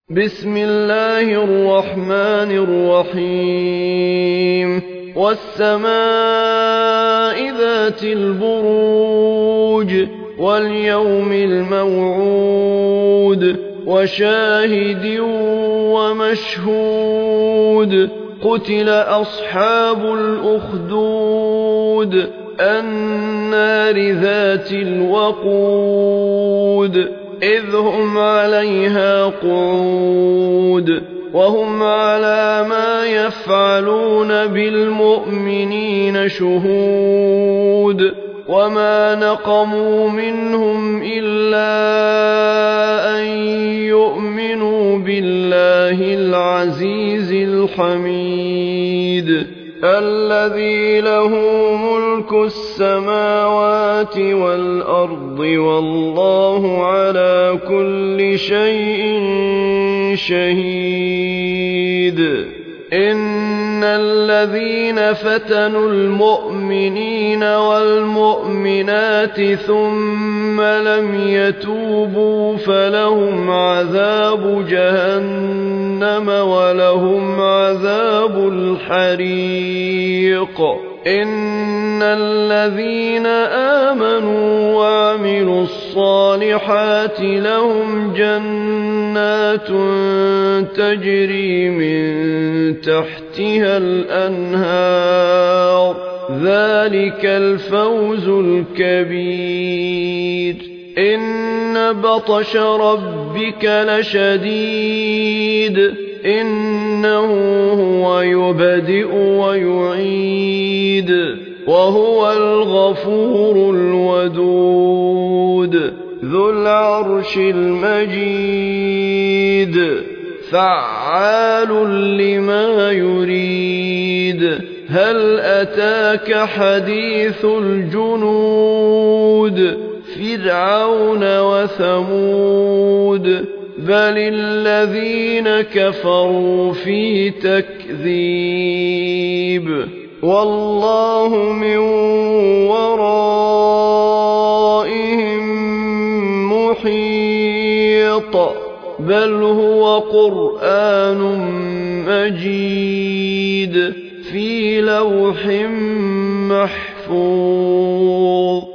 بسم الله الرحمن الرحيم والسماء ذات البروج واليوم الموعود وشاهد ومشهود قتل أصحاب الأخدود النار ذات الوقود إذ هم عليها قعود وهم على ما يفعلون بالمؤمنين شهود وما نقموا منهم إلا أن يؤمنوا بالله العزيز الحميد الذي له ملك السماوات والأرض والله على كل شيء شهيد إن الذين فتنوا المؤمنين والمؤمنات ثم لم يتوبوا فلهم عذاب جهنم ولهم عذاب الحريق إن الذين آمنوا وعملوا الصالحات لهم جنات تجري من تحتها الأنهار ذلك الفوز الكبير إن بطش ربك لشديد إنه هو يبدئ ويعيد وهو الغفور الودود ذو العرش المجيد فعال لما يريد هل أتاك حديث الجنود فرعون وثمود بل الذين كفروا في تكذيب والله من ورائهم محيط بل هو قرآن مجيد في لوح محفوظ